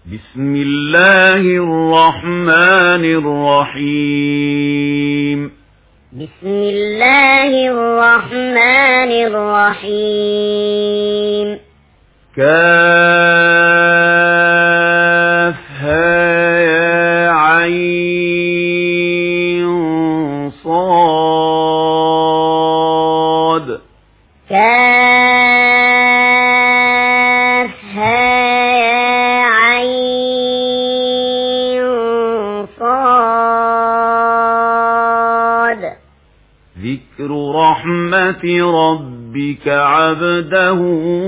بسم الله الرحمن الرحيم بسم الله الرحمن الرحيم كافها يا عين صاد كافها يا عين صاد ذكر رحمة ربك عبده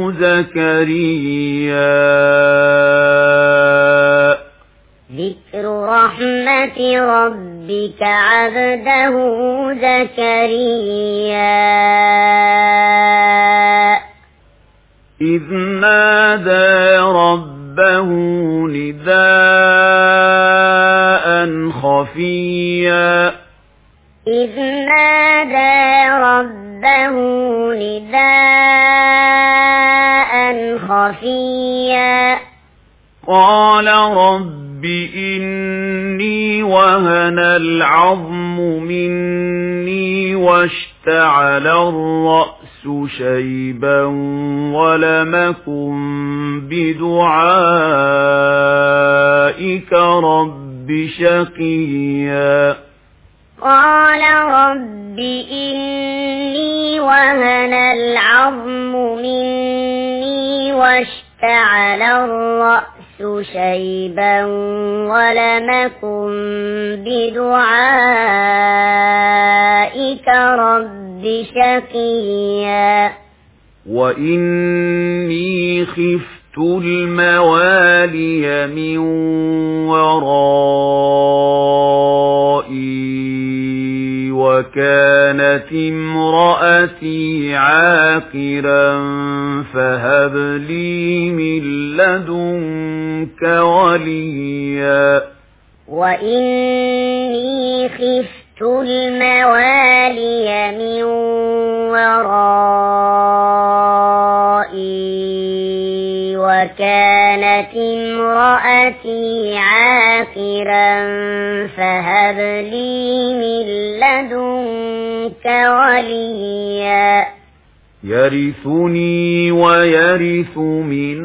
زكريا ذكر رحمة ربك عبده زكريا إذ نادى ربه نداء خفيا إذ نادى ربه نداء خفيا قال رب إني وهن العظم مني واشتعل الرأس شيبا ولم أكن بدعائك رب شقيا قال رب إني وهن العظم مني واشتعل الرأس شيبا ولم أكن بدعائك رب شقيا وإني خفت الموالي من ورائي وكانت امرأتي عاقرا فهب لي من لدنك وليا وإني خفت الموالي من ورائي وكانت امرأتي عاقرا فهب لي من لدنك وليا يرثني ويرث من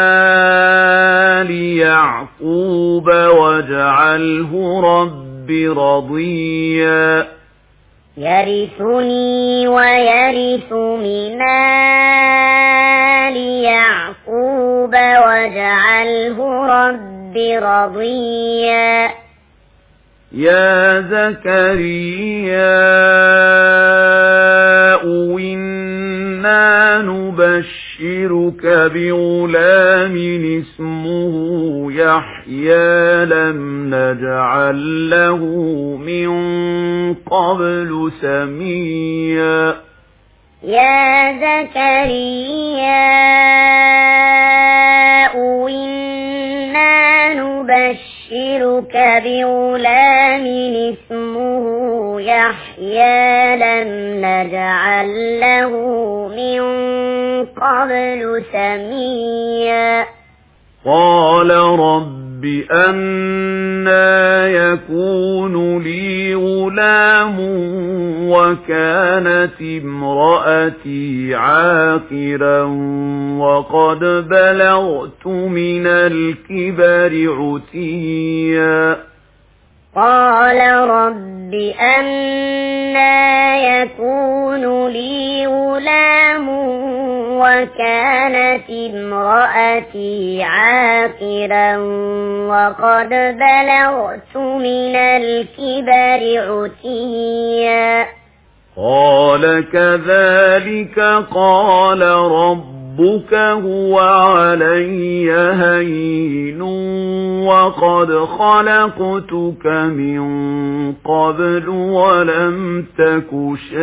آل يعقوب واجعله رب رضيا يرثني ويرث من آل يعقوب واجعله رب رضيا يا زكريا إنا نبشرك بغلام اسمه يحيى لم نجعل له من قبل سميا يا زكريا إنا نبشرك بغلام اسمه يحيى لم نجعل له من قبل سميا قال رب أنى يكون لي غلام وكانت امرأتي عاقرا وقد بلغت من الكبر عتيا قال رب أنى يكون لي غلام وكانت امرأتي عاقرا وقد بلغت من الكبر عتيا قال كذلك قال ربك هو علي هين وقد خلقتك من قبل ولم تك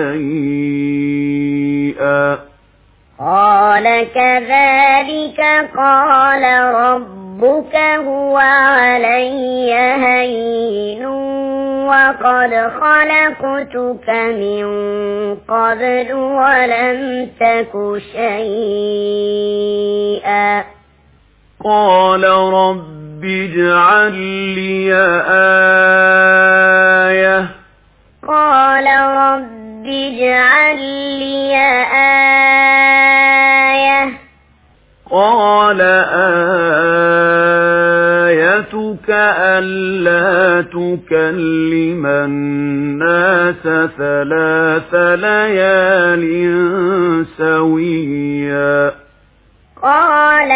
شيئا قال كذلك قال ربك هو علي هين وقد خلقتك من قبل ولم تك شيئا قال رب رب اجعل لي آية قال رب اجعل لي آية قال آيتك ألا تكلم الناس 3 ليال سويا قال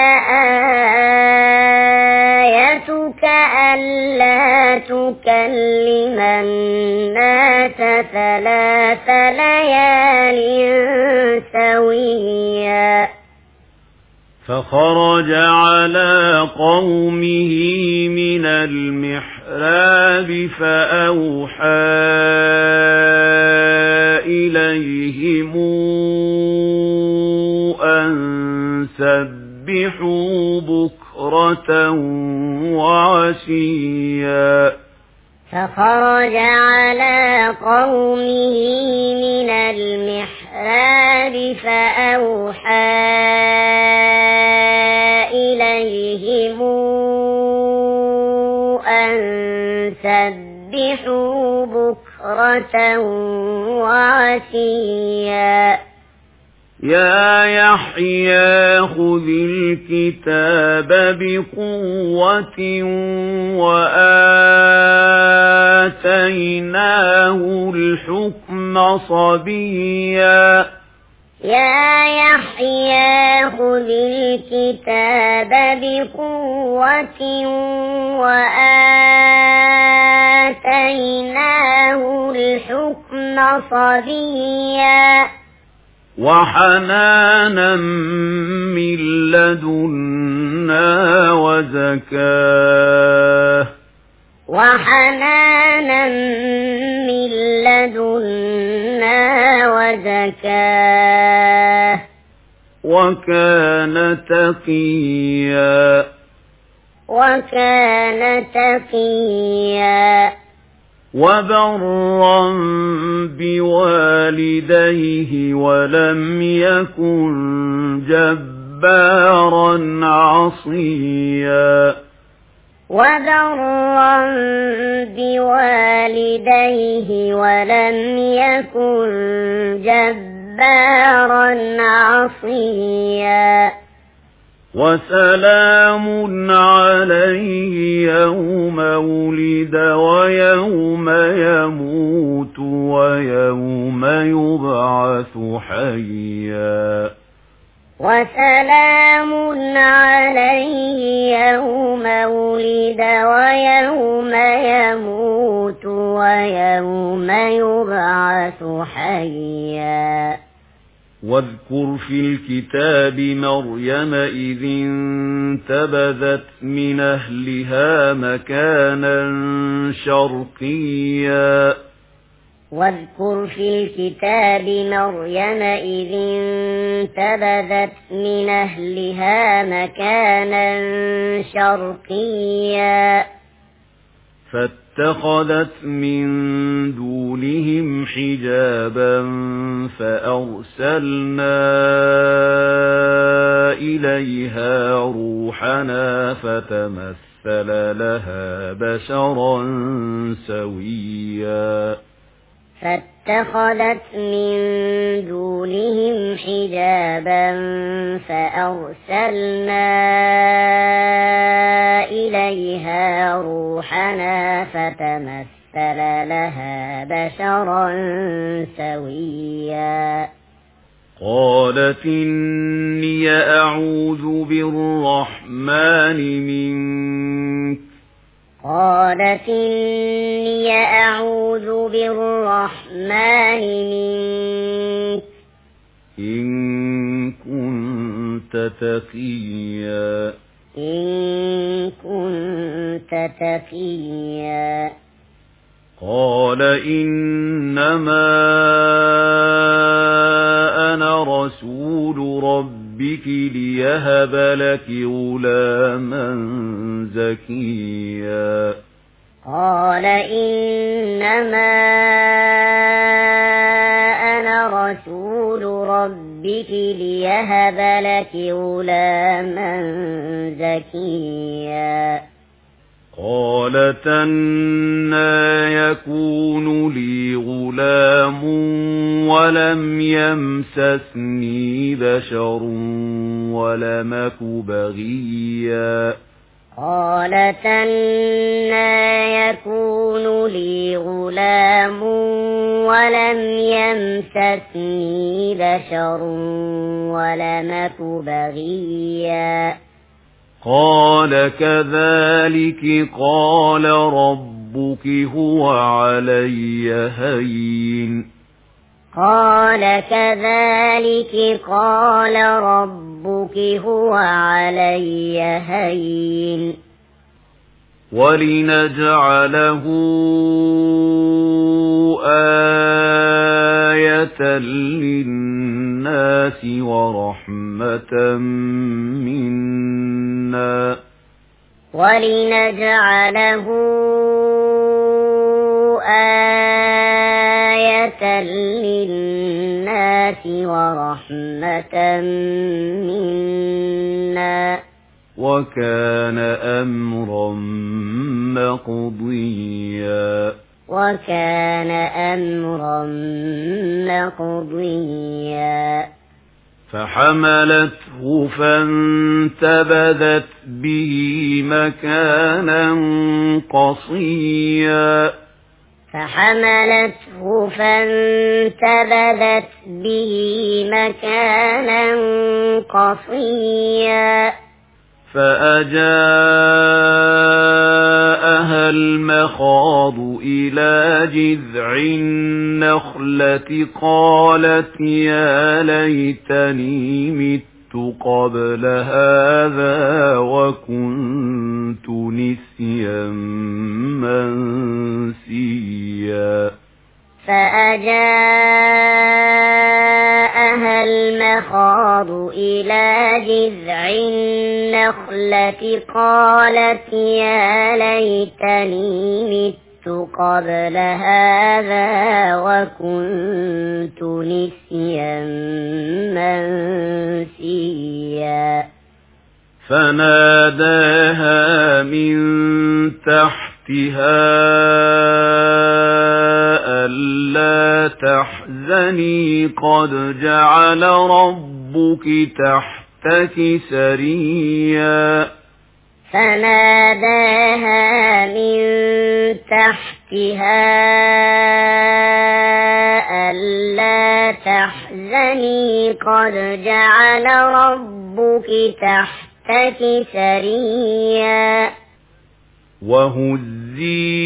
آيتك ألا تكلم الناس 3 ليال سويا فخرج على قومه من المحراب فأوحى إليهم أن سبحوا بكرة وعشيا فخرج على قومه من المحراب فأوحى إليهم أن سبحوا بكرة وعشيا يا يحيى خذ الكتاب بقوة وآتيناه الحكم صبيا يا يحيى خذ الكتاب بقوة وآتيناه الحكم صبيا وحنانا من لدنا وزكاه وحنانا من لدنا وزكاه وكان تقيا وكان تقيا وبرا بوالديه ولم يكن جبارا عصيا وبرا بوالديه ولم يكن جبارا عصيا وسلام عليه يوم ولد ويوم يموت ويوم يبعث حيا وسلام عليه يوم ولد ويوم يموت ويوم يبعث حيا واذكر في الكتاب مريم إذ انتبذت من أهلها مكانا شرقيا واذكر في الكتاب مريم إذ انتبذت من أهلها مكانا شرقيا فاتخذت من دونهم حجابا فأرسلنا إليها روحنا فتمثل لها بشرا سويا فاتخذت من دونهم حجابا فأرسلنا إليها روحنا فتمثل لها بشرا سويا قالت إني أعوذ بالرحمن منك قالت إني أعوذ بالرحمن منك إن كنت تقيا إن كنت تقيا قال إنما أنا رسول ربك ليهب لك غلاما زكيا قال إنما أنا رسول ربك ليهب لك غلاما زكيا قالت أنى يكون لي غلام ولم يمسسني بشر ولم أك بغيا قالت أنى يكون لي غلام ولم يمسسني بشر ولم أك بغيا قال كذلك قال ربك هو علي هين قال كذلك قال ربك هو علي هين ولنجعله آية للناس ورحمة منا ولنجعله آية للناس ورحمة منا وكان أمرا مقضيا وكان أمرا مقضيا فحملته فانتبذت به مكانا قصيا فحملته فانتبذت به مكانا قصيا فأجاءها المخاض إلى جذع النخلة قالت يا ليتني مت قبل هذا وكنت نسيا منسيا فأجاءها المخاض إلى جذع النخلة قالت يا ليتني مت قبل هذا وكنت نسيا منسيا فناداها من تحتها ألا تحزني قد جعل ربك تحتك سريا فناداها من تحتها ألا تحزني قد جعل ربك تحتك سريا وهزي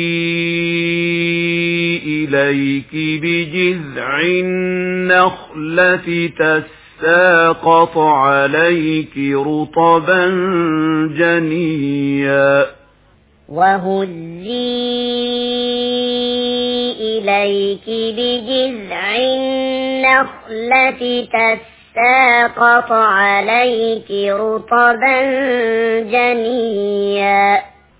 إليك بجذع النخلة تساقط عليك رطبا جنيا وهزي إليك بجذع النخلة تساقط عليك رطبا جنيا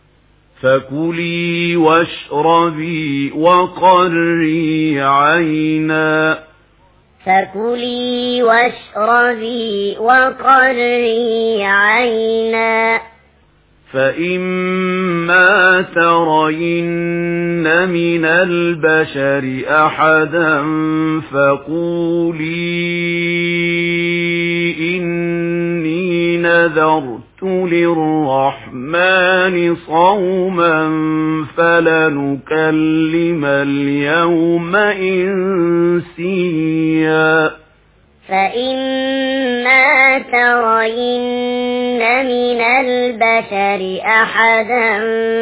فكلي واشربي وقري عينا فكلي واشربي وقري عينا فإما ترين من البشر أحدا فقولي إني نذرت للرحمن صوما فلنكلم اليوم إنسيا فإما ترين من البشر أحدا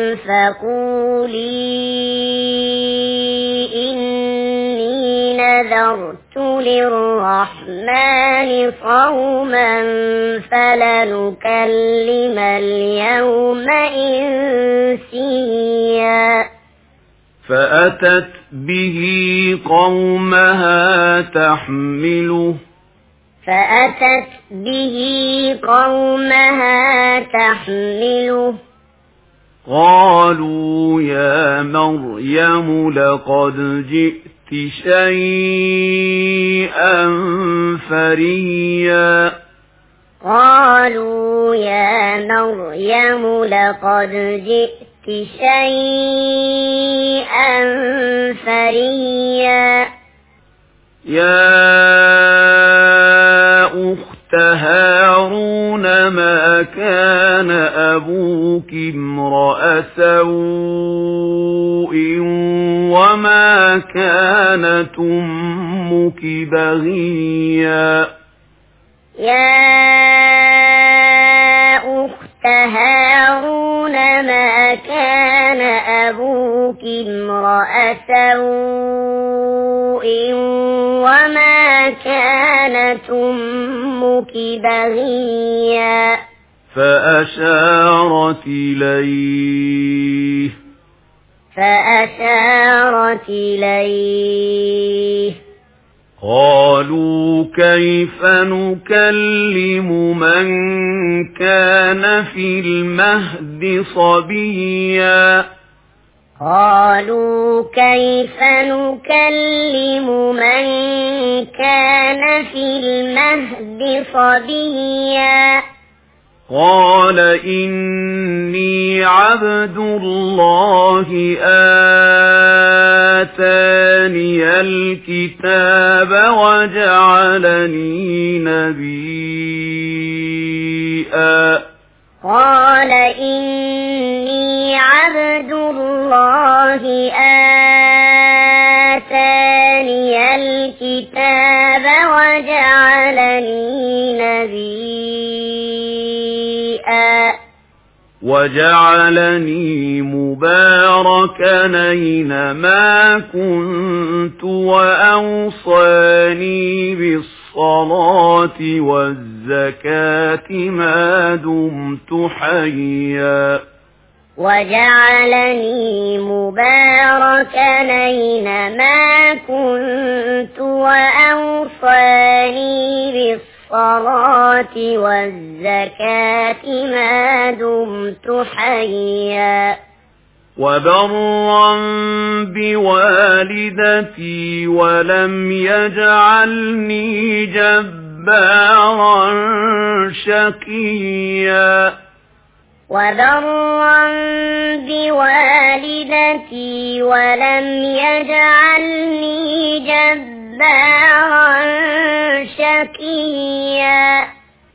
فقولي إني نذرت للرحمن صوما فلنكلم اليوم إنسيا فأتت به قومها تحمله قالوا يا مريم لقد جئت شيئا فريا قالوا يا مريم لقد جئت شيئا فريا يا أخت هارون ما كان أبوك امرأ سوء وما كانت أمك بغيا يا أخت هارون ما كان أبوك امرأ سوء وما كانت أمك بغيا فأشارت إليه قالوا كيف نكلم من كان في المهد صبيا قالوا كيف نكلم من كان في المهد صبيا قال إني عبد الله آتاني الكتاب وجعلني نبيا قال إني عبد الله آتاني الكتاب وجعلني مباركا أينما كنت وأوصاني بالصلاة والزكاة ما دمت حيا وجعلني مباركا أينما كنت وأوصاني بالصلاة والزكاة ما دمت حيا وبرا بوالدتي ولم يجعلني جبارا شقيا وبرا بوالدتي ولم يجعلني جبارا شقيا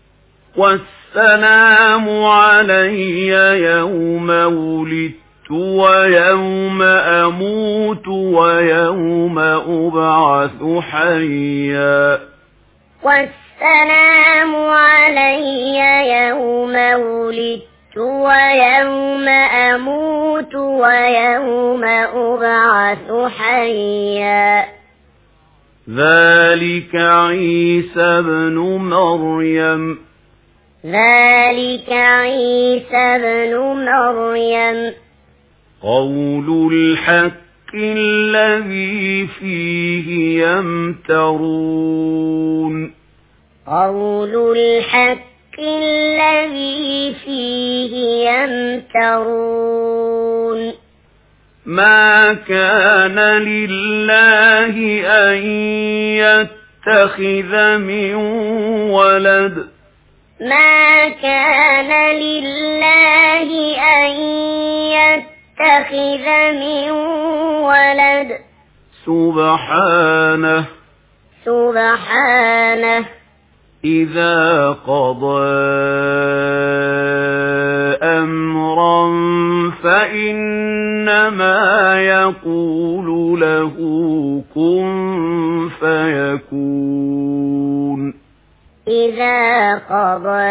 والسلام علي يوم ولدت ويوم أموت ويوم أبعث حيا والسلام علي يوم ولدت ويوم أموت ويوم أبعث حيا ذلك عيسى بن مريم قول الحق الذي فيه يمترون قول الحق الذي فيه يمترون ما كان لله أن يتخذ من ولد ما كان لله أن يتخذ من ولد سبحانه إذا قضى أمرا فإنما يقول له كن فيكون إذا قضى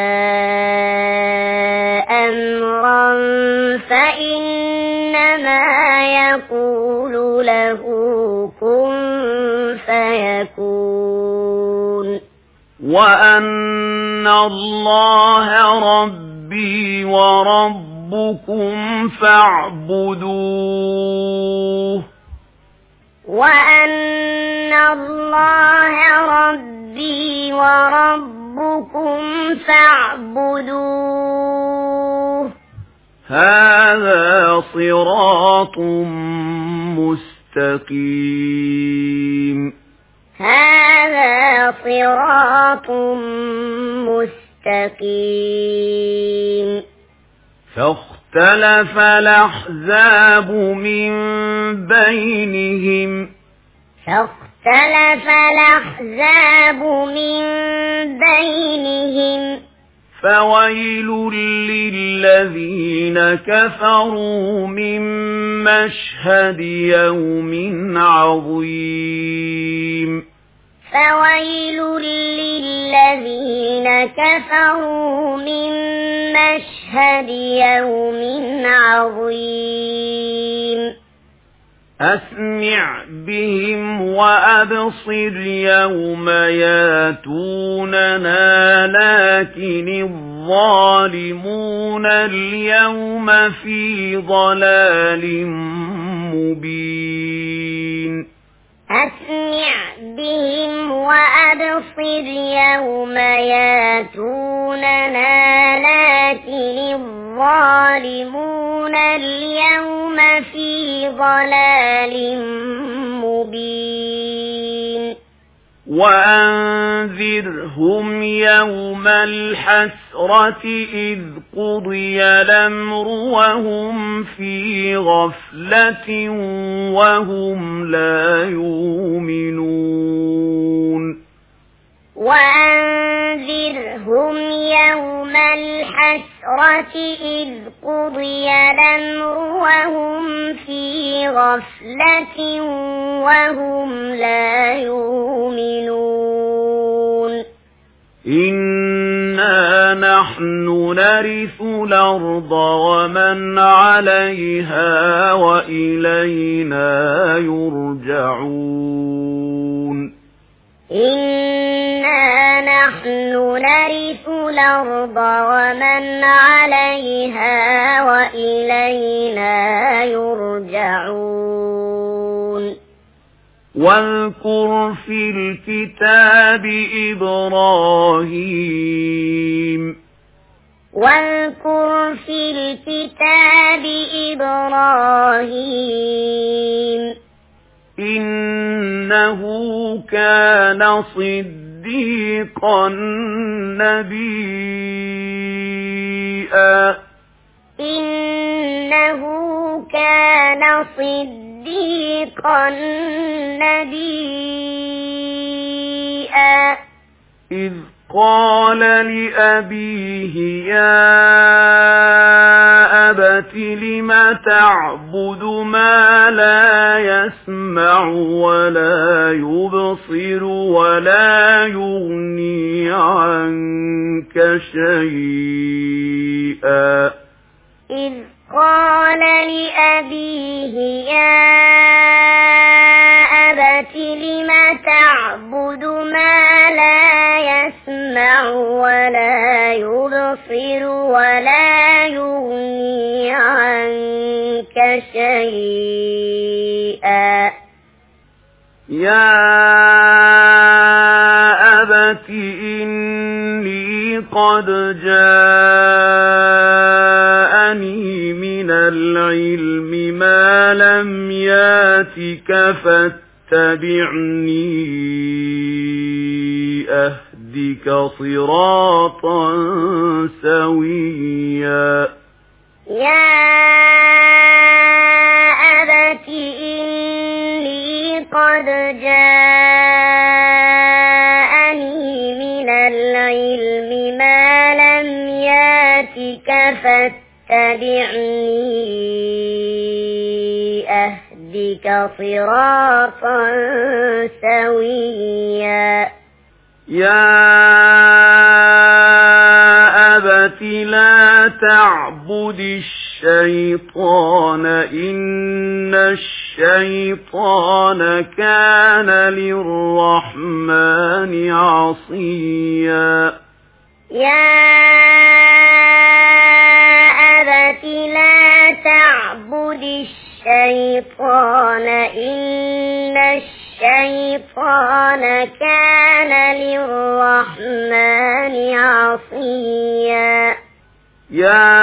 أمرا فإنما يقول له كن فيكون وأن الله ربي وربكم فاعبدوه وأن الله ربي وربكم فاعبدوه هذا صراط مستقيم هذا صراط مستقيم فاختلف الأحزاب من بينهم فويل للذين كفروا من مشهد يوم عظيم فويل للذين كفروا من مشهد يوم عظيم أسمع بهم وأبصر يوم ياتوننا لكن الظالمون اليوم في ضلال مبين أسمع بهم وأبصر يوم ياتوننا لكن الظالمون اليوم في ضلال مبين وأنذرهم يوم الحسرة إذ قضي الأمر وهم في غفلة وهم لا يؤمنون وأنذرهم يوم الحسرة إذ قضي الأمر وهم في غفلة وهم لا يؤمنون إنا نحن نرث الأرض ومن عليها وإلينا يرجعون إنا نحن نرث الأرض ومن عليها وإلينا يرجعون واذكر في الكتاب إبراهيم واذكر في الكتاب إبراهيم إنه كان صديقا نبيا إنه كان صديقا نبيا إذ قال لأبيه يا أبت لم تعبد ما لا يسمع ولا يبصر ولا يغني عنك شيئا إذ قال لأبيه يا أبت لم تعبد ما لا يسمع ولا يبصر ولا يغني عنك شيئا يا أبت إني قد جاءني من العلم ما لم ياتك فاتبعني أهدك صراطا سويا يا أبت إني قد جاءني من العلم ما لم ياتك فاتبعني أهدك صراطا سويا يا أبت لا تعبد الشيطان إن الشيطان كان للرحمن عصيا يا أبت لا تعبد الشيطان إن الشيطان كان للرحمن عصيا يا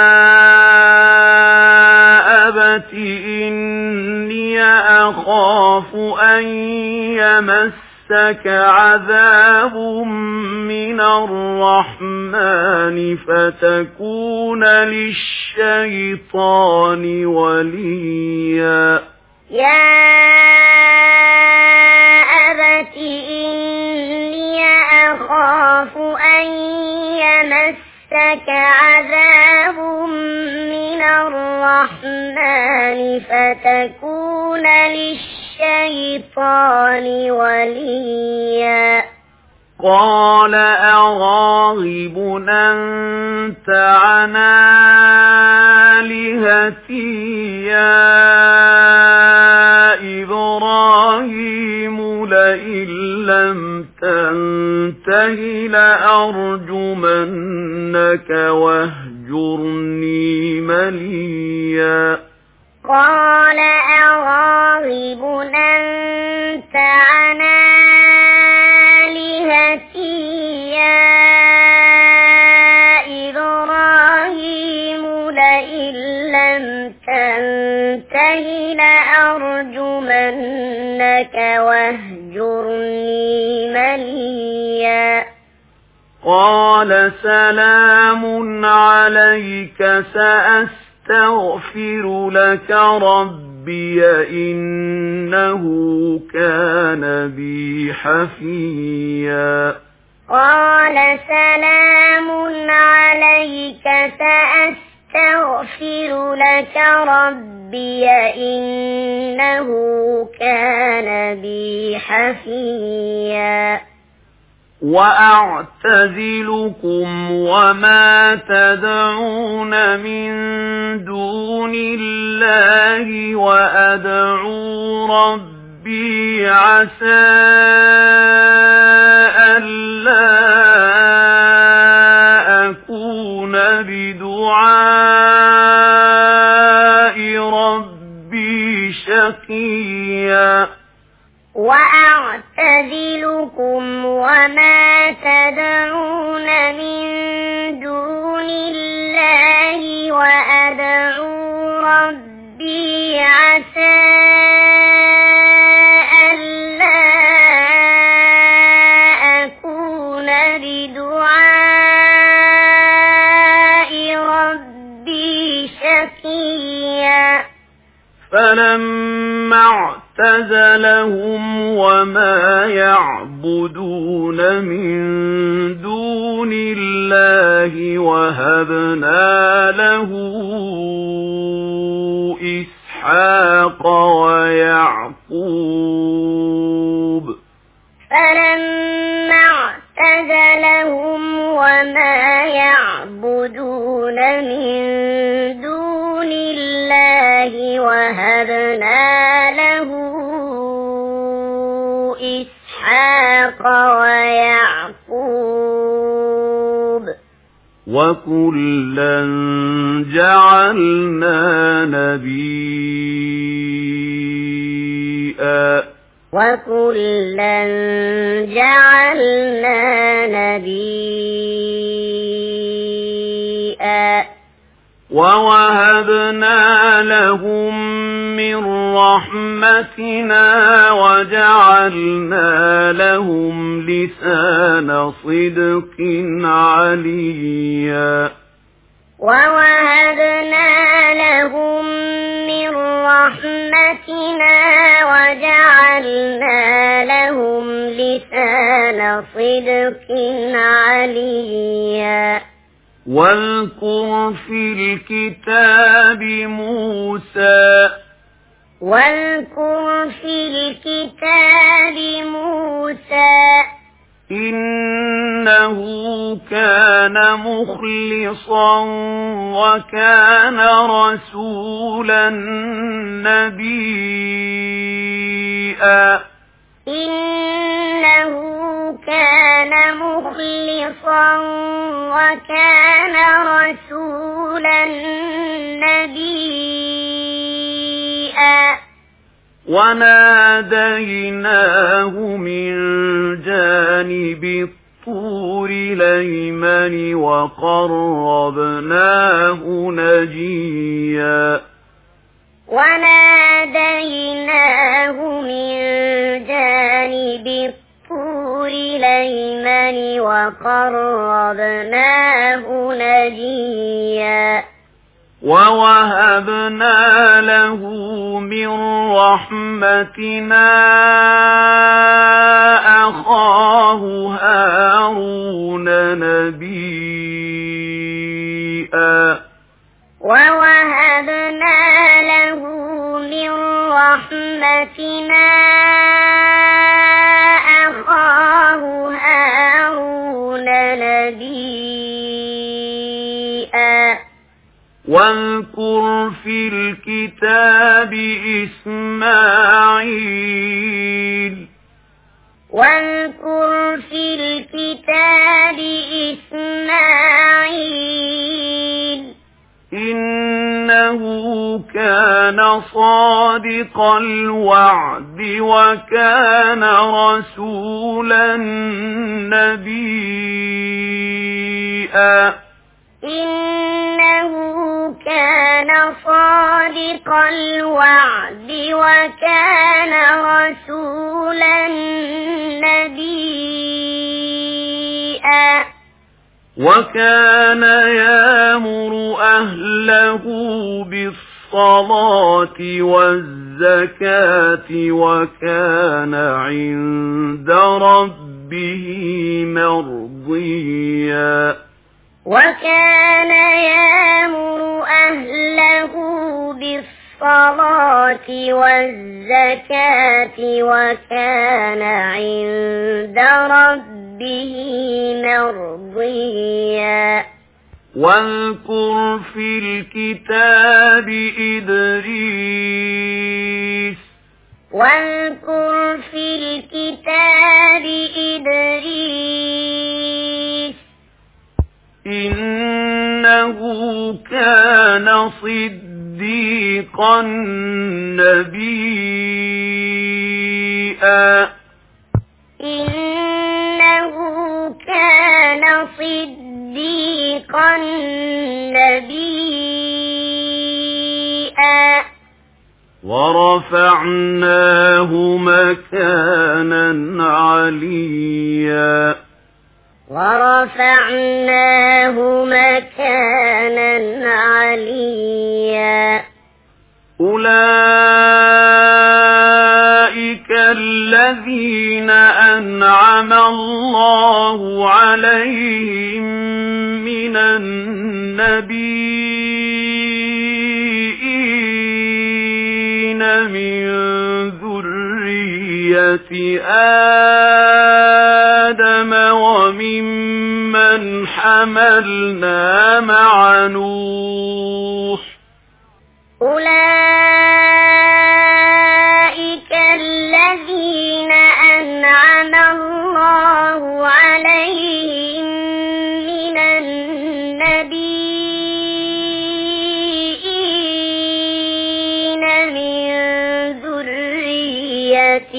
أبت إني أخاف أن يمسك عذاب من الرحمن فتكون للشيطان وليا يا أبت إني أخاف أن يمسك عذاب من الرحمن فتكون للشيطان وليا قال أراغب أنت عن آلهتي يا إبراهيم لئن لم تنته لأرجمنك واهجرني مليا قال أراغب أنت عن آلهتي يا إبراهيم لئن لم تنته لأرجمنك واهجرني مليا قال سلام عليك سأستغفر لك ربي إنه كان بي حفيا قال سلام عليك سأستغفر لك ربي إنه كان بي حفيا وأعتزلكم وما تدعون من دون الله وأدعو ربي عسى ألا أكون بدعاء ربي شقيا وأعتزلكم وما تدعون من دون الله وأدعو ربي عسى ألا أكون بدعاء ربي شقيا فلما اعتزلهم وما يعبدون من دون الله وهبنا له إسحاق ويعقوب فلما اعتزلهم وما يعبدون من دون الله وهبنا له إسحاق ويعقوب وكلا جعلنا نبيا وكلا جعلنا نبيا ووهبنا لهم من رحمتنا وجعلنا لهم لسان صدق عليا ووهبنا لهم من رحمتنا وجعلنا لهم لسان صدق عليا واذكر في الكتاب موسى واذكر في الكتاب موسى إنه كان مخلصا وكان رسولا نبيا إنه كان مخلصا وكان رسولا نبيا وناديناه من جانب الطور الأيمن وقربناه نجيا وناديناه من جانب الأيمن وقربناه نجيا ووهبنا له من رحمتنا أخاه هارون نبيا ووهبنا له من رحمتنا أخاه هارون نبيا واذكر في الكتاب إسماعيل واذكر في الكتاب إسماعيل إنه كان صادق الوعد وكان رسولا نبيا إنه كان صادق الوعد وكان رسولا نبيا وكان يأمر أهله بالصلاة والزكاة وكان عند ربه مرضيا وكان يأمر أهله بالصلاة والزكاة وكان عند ربه مرضيا واذكر في الكتاب إدريس واذكر في الكتاب إدريس إنه كان صديقا نبيا إنه كان صديقا نبيا ورفعناه مكانا عليا ورفعناه مكانا عليا أولئك الذين أنعم الله عليهم من النبيين من ذرية آدم وممن حملنا مع نوح أولئك الذين أنعم الله عليهم من النبيين من ذرية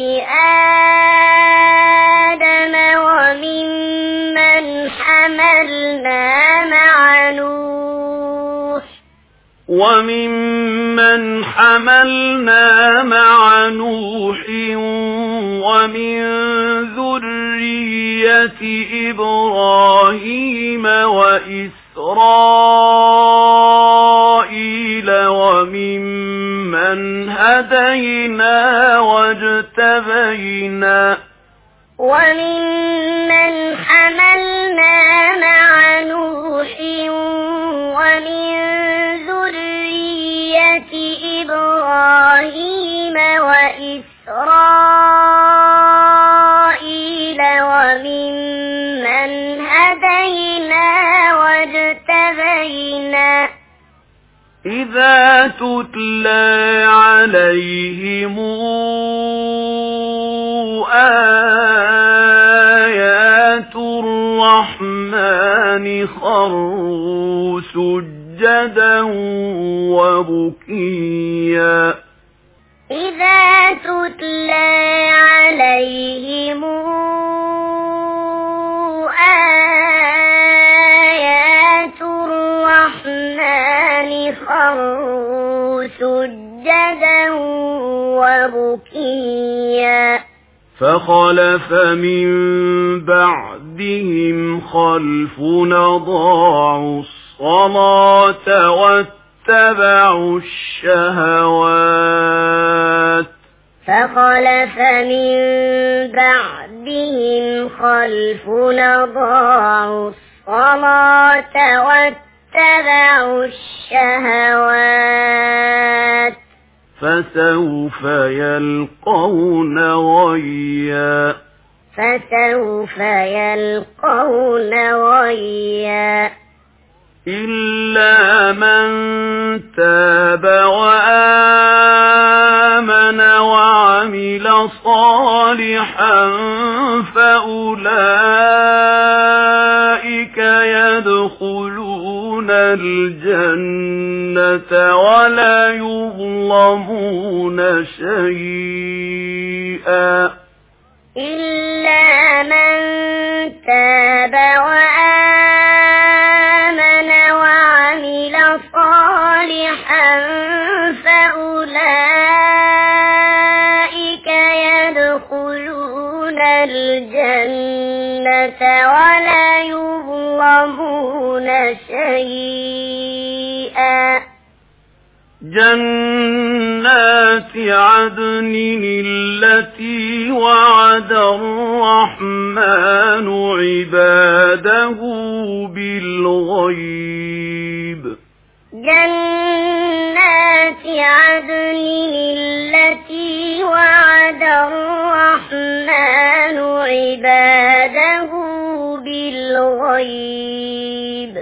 آدم وممن حملنا مع نوح ومن ذرية إبراهيم وإسرائيل وممن هدينا واجتبينا وممن حملنا مع نوح ومن ذرية إبراهيم وإسرائيل وممن هدينا واجتبينا إذا تتلى عليهم آيات الرحمن خروا سجدا وبكيا إذا تتلى عليهم آيات الرحمن خروا سجدا وبكيا فخلف من بعدهم خلف أضاعوا الصلاة واتبعوا الشهوات فخلف من بعدهم خلف أضاعوا الصلاة واتبعوا الشهوات فسوف يلقون غيا فسوف يلقون غيا إلا من تاب وآمن وعمل صالحا فأولئك يدخلون الجنة ولا يظلمون شيئا إلا من تاب وآمن وعمل صالحا فأولئك يدخلون الجنة ولا يظلمون شيئا جنات عدن التي وعد الرحمن عباده بالغيب جنات عدن التي وعد الرحمن عباده بالغيب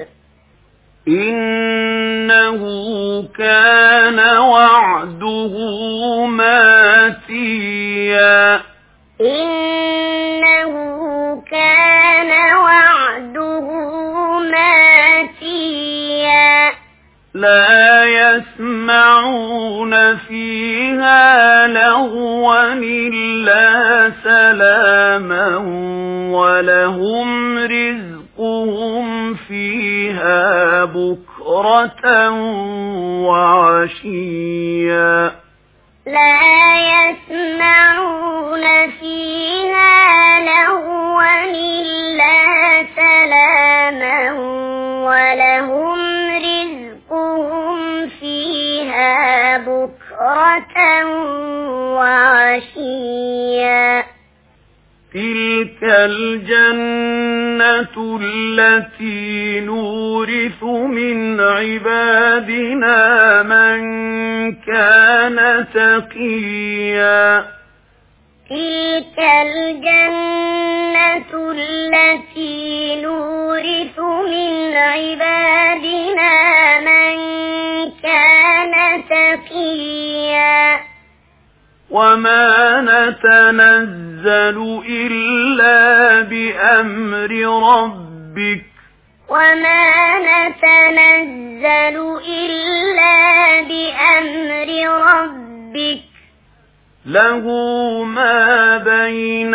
إنه كان وعده ماتيا إنه كان وعده ماتيا لا يسمعون فيها لغوا إلا سلاما ولهم رزقهم فيها بكرة وعشيا لا يسمعون فيها لغوا إلا سلاما ولهم رزقهم فيها بكرة وعشيا تلك الجنة التي نورث من عبادنا من كان تقيا تلك الجنة التي نورث من عبادنا من كان تقيا وما نتنزل إلا بأمر ربك وما نتنزل إلا بأمر ربك له ما بين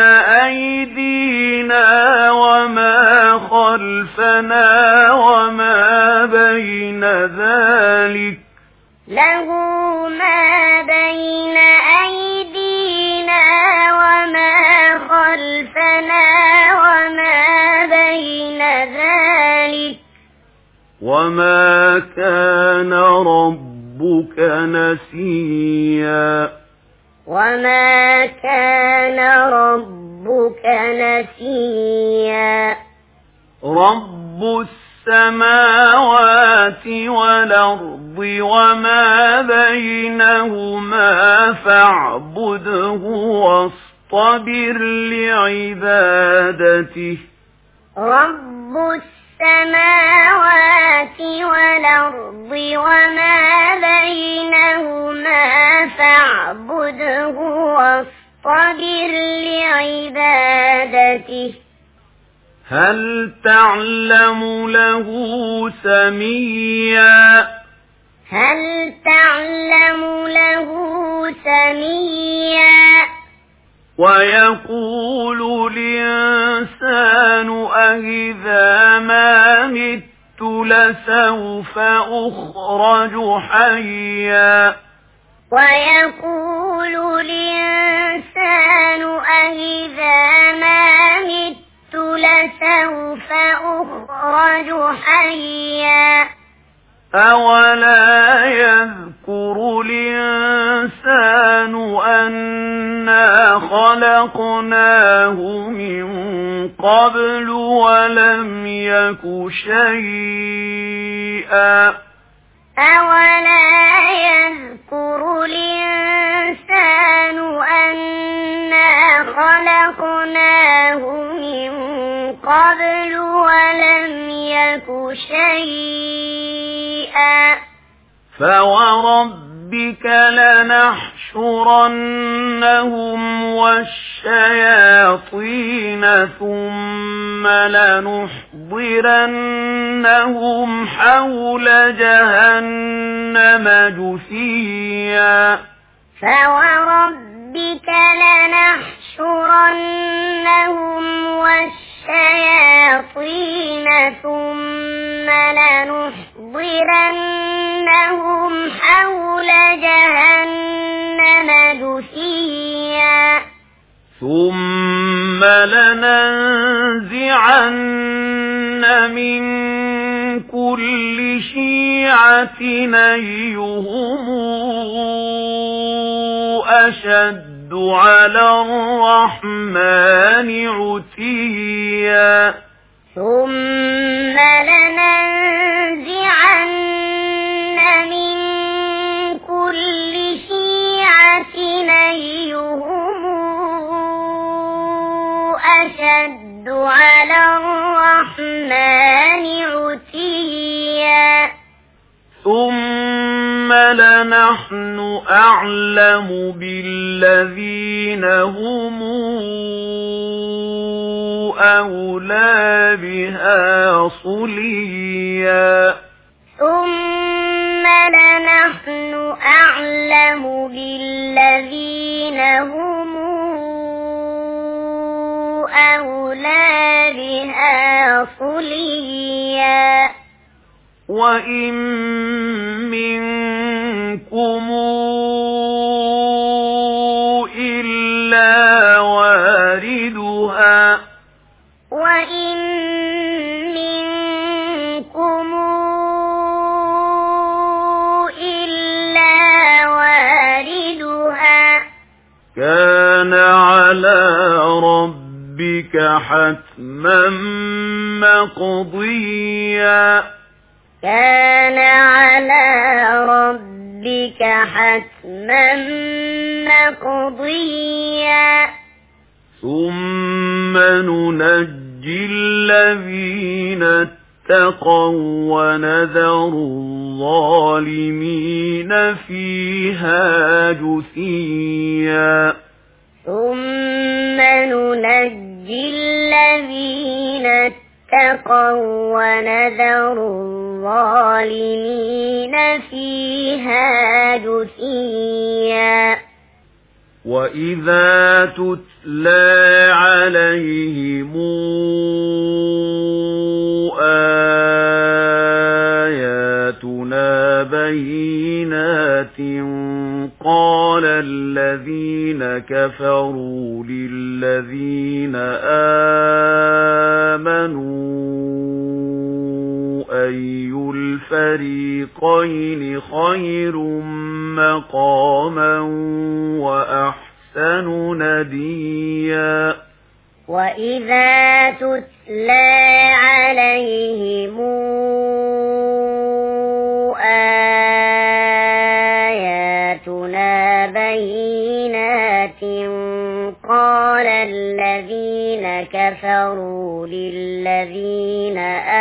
أيدينا وما خلفنا وما بين ذلك له ما بين أيدينا وما خلفنا وما بين ذلك وما كان ربك نسيا وما كان ربك نسيا رب السماوات والأرض وما بينهما فاعبده واصطبر لعبادته رب السماوات والأرض وما بينهما فاعبده واصطبر لعبادته هل تعلم له سميا هل تعلم له سميا ويقول الإنسان أإذا ما مت لسوف أخرج حيا ويقول الإنسان أإذا ما مت لسوف أخرج حيا أولا يذكر الإنسان أنا خلقناه من قبل ولم يك شيئا أولا يذكر الإنسان أنا خلقناه من قبل ولم يك شيئا فوربك لنحشرنهم والشياطين ثم لنحضرنهم حول جهنم جثيا فوربك لنحشرنهم والشياطين ثم لنحضرنهم حول جهنم جثيا ثم لننزعن من كل شيعة أيهم أشد على الرحمن عتيا ثم لننزعن من كل شيعة أيهم أشد على الرحمن عتيا ثم لنحن أعلم بالذين هم أولى بها صليا ثم لنحن أعلم بالذين هم أولى بها صليا وإن منكم إلا واردها وإن منكم إلا واردها كان على ربك حتما مقضيا كان على ربك حتما مقضيا ثم ننجي الذين اتقوا ونذر الظالمين فيها جثيا ثم ننجي الذين اتقوا ونذر الظالمين فيها جثيا وإذا تتلى عليهم آياتنا بينات قال الذين كفروا للذين آمنوا أي الفريقين خير مقاما وأحسن نديا وإذا تتلى عليهم آياتنا بينات قال الذين كفروا للذين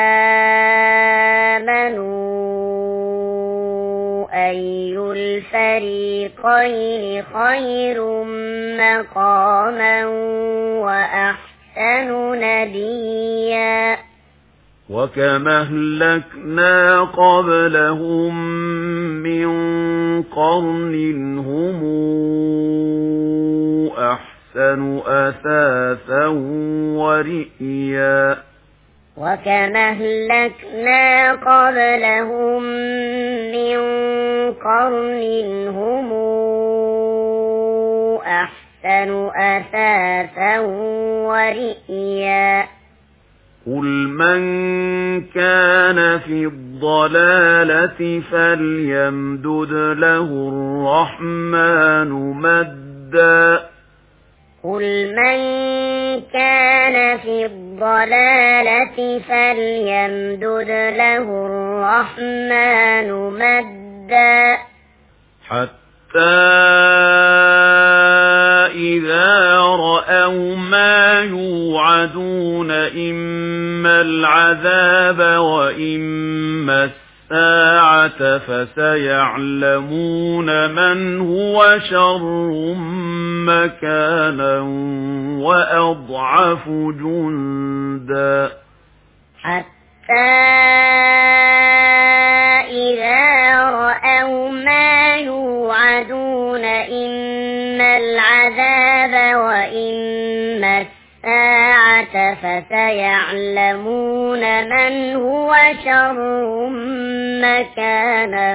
آمنوا أي الفريقين خير مقاما وأحسن نديا وكما أهلكنا قبلهم من قرن هم أحسن أثاثا ورئيا وكما أهلكنا قبلهم من قرن هم أحسن أثاثا ورئيا قل من كان في الضلالة فليمدد له الرحمن مدا قل من كان في الضلالة فليمدد له الرحمن مدا حتى إذا رأوا ما يوعدون إما العذاب وإما الساعة فسيعلمون من هو شر مكانا وأضعف جندا حتى إذا رأوا ما يوعدون إما العذاب وإما الساعة فسيعلمون من هو شر مكانا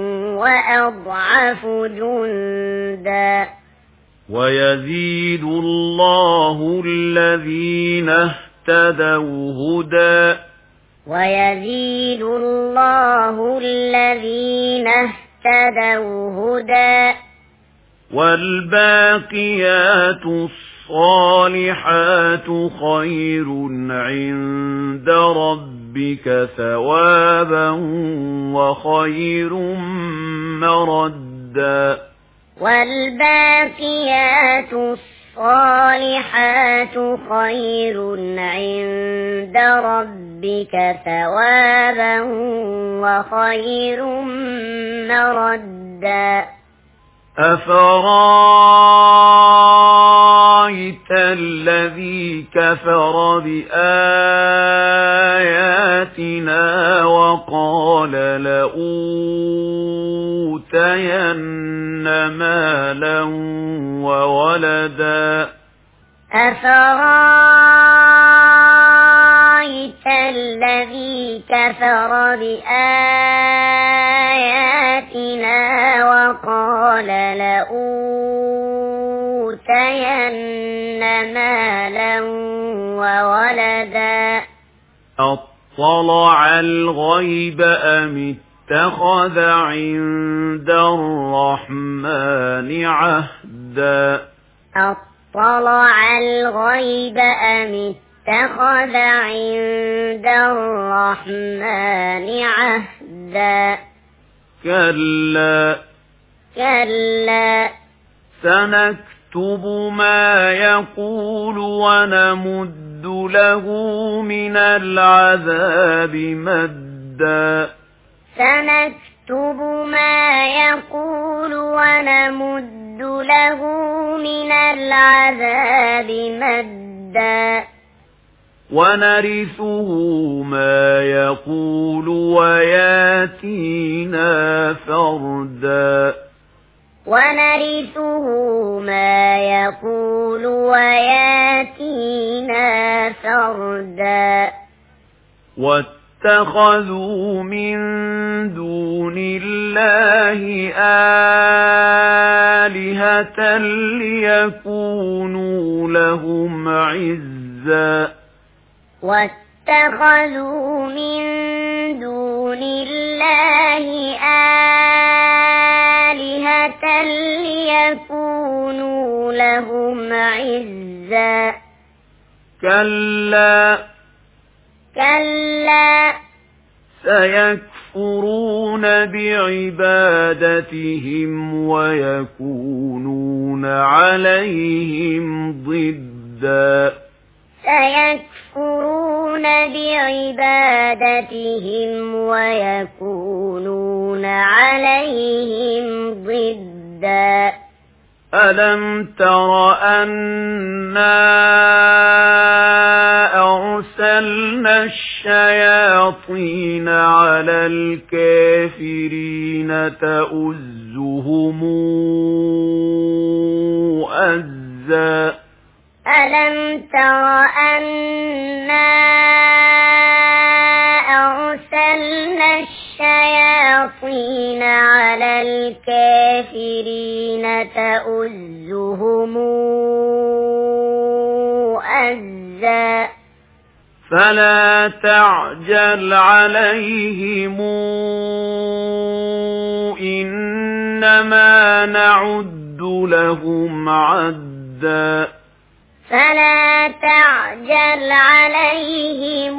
وأضعف جندا ويزيد الله الذين اهتدوا هدى ويزيد الله الذين اهتدوا هدى والباقيات الصالحات خير عند ربك ثوابا وخير مردا والباقيات الصالحات خير عند ربك ثوابا وخير مردا أفرايت الذي كفر بآياتنا وقال لأوتين مالا وولدا أفرايت الذي كفر بآياتنا وقال لأوتين مالا وولدا أطلع الغيب أم اتخذ عند الرحمن عهدا أطلع الغيب أم اتخذ عند الرحمن عهدا كلا سنكتب ما يقول ونمد له من العذاب مدا سنكتب ما يقول ونمد له من العذاب مدا ونرثه ما يقول وياتينا فردا ونرثه ما يقول وياتينا فردا واتخذوا من دون الله آلهة ليكونوا لهم عزا واتخذوا من دون الله آلهة ليكونوا لهم عزا كلا سيكفرون بعبادتهم ويكونون عليهم ضدا سيكفرون بعبادتهم ويكونون عليهم ضدا ألم تر أنا أرسلنا الشياطين على الكافرين تؤزهم أزا ألم تر أنا أرسلنا الشياطين على الكافرين تؤزهم فلا تعجل عليهم إنما نعد لهم عدا فلا تعجل عليهم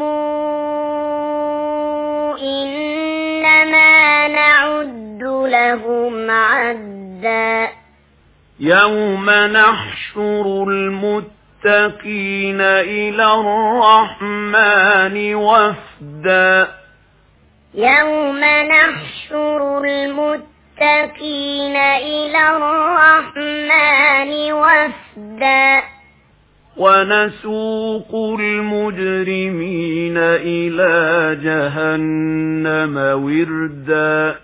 إنما نعد لهم عدا يوم نحشر المتقين إلى الرحمن وفدا يوم نحشر المتقين إلى الرحمن وفدا ونسوق المجرمين إلى جهنم وردا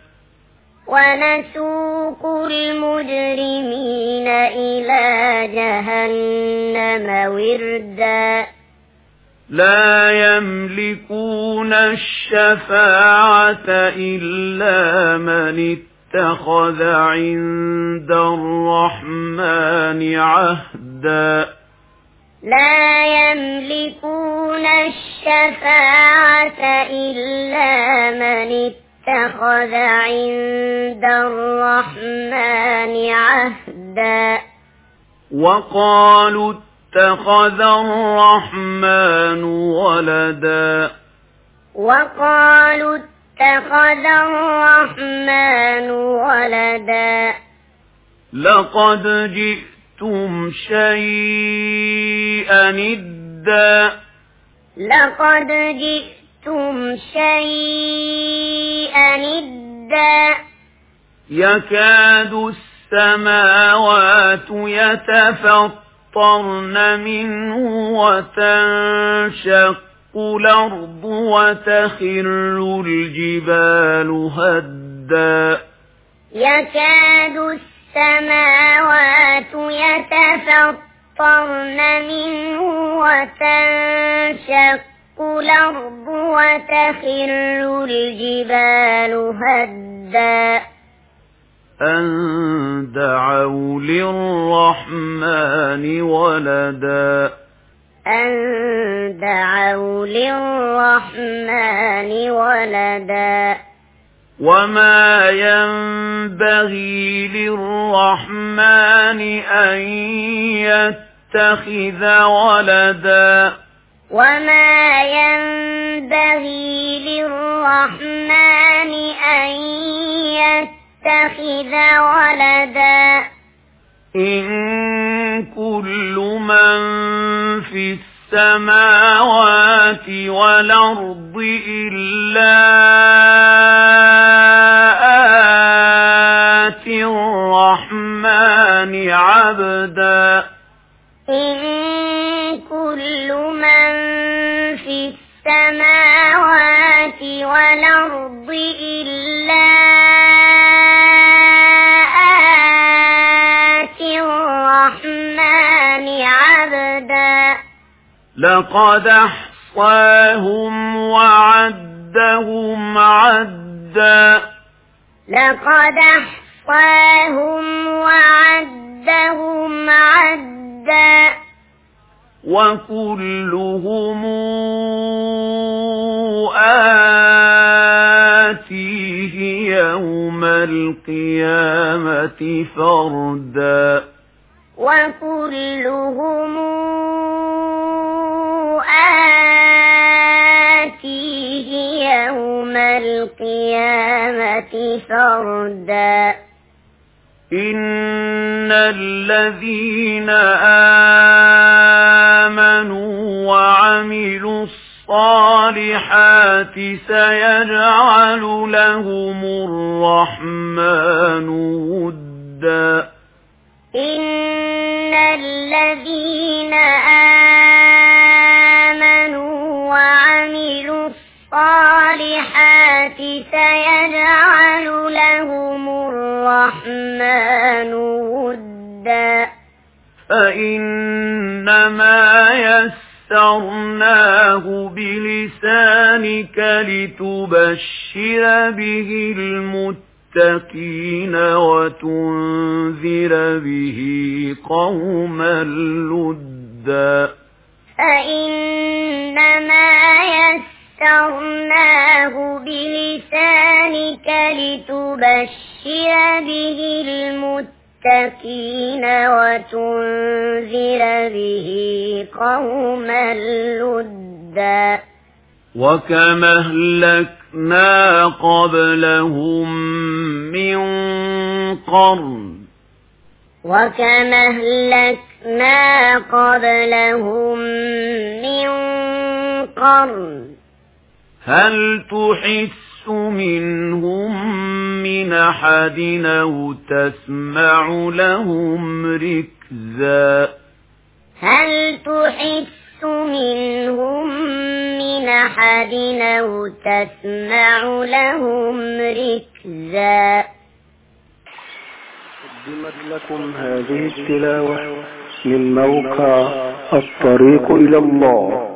ونسوق المجرمين إلى جهنم وردا لا يملكون الشفاعة إلا من اتخذ عند الرحمن عهدا لا يملكون الشفاعة إلا من اتخذ عند الرحمن عهدا وقالوا اتخذ الرحمن ولدا وقالوا اتخذ الرحمن ولدا لقد جئتم شيئا إدا لقد جئتم شيئا إدا يكاد السماوات يتفطرن منه وتنشق الأرض وتخر الجبال هدا يكاد السماوات يتفطرن منه وتنشق الأرض وتخر الجبال هدا أن دعوا للرحمن ولدا أن دعوا للرحمن ولدا وما ينبغي للرحمن أن يتخذ ولدا وما ينبغي للرحمن أن يتخذ ولدا إن كل من في السماوات والأرض إلا آتي الرحمن عبدا إن كل من في السماوات والأرض إلا آتي الرحمن عبدا لقد أحصاهم وعدهم عدا لقد أحصاهم وعدهم عدا وكلهم آتيه يوم القيامة فردا وكلهم آتيه يوم القيامة فردا إن الذين آمنوا وعملوا الصالحات سيجعل لهم الرحمن ودا إن الذين آمنوا وعملوا الصالحات سيجعل لهم الرحمن ودا فإنما يسرناه بلسانك لتبشر به المتقين وتنذر به قوما لدا فإنما يسرناه بلسانك لتبشر به المتقين وتنذر به قوما لدا وكما أهلكنا قبلهم من قرن هل تحس منهم من أحد أو تسمع لهم ركزا هل تحس منهم من أحد أو تسمع لهم ركزا. قدمت لكم هذه التلاوة من موقع الطريق إلى الله.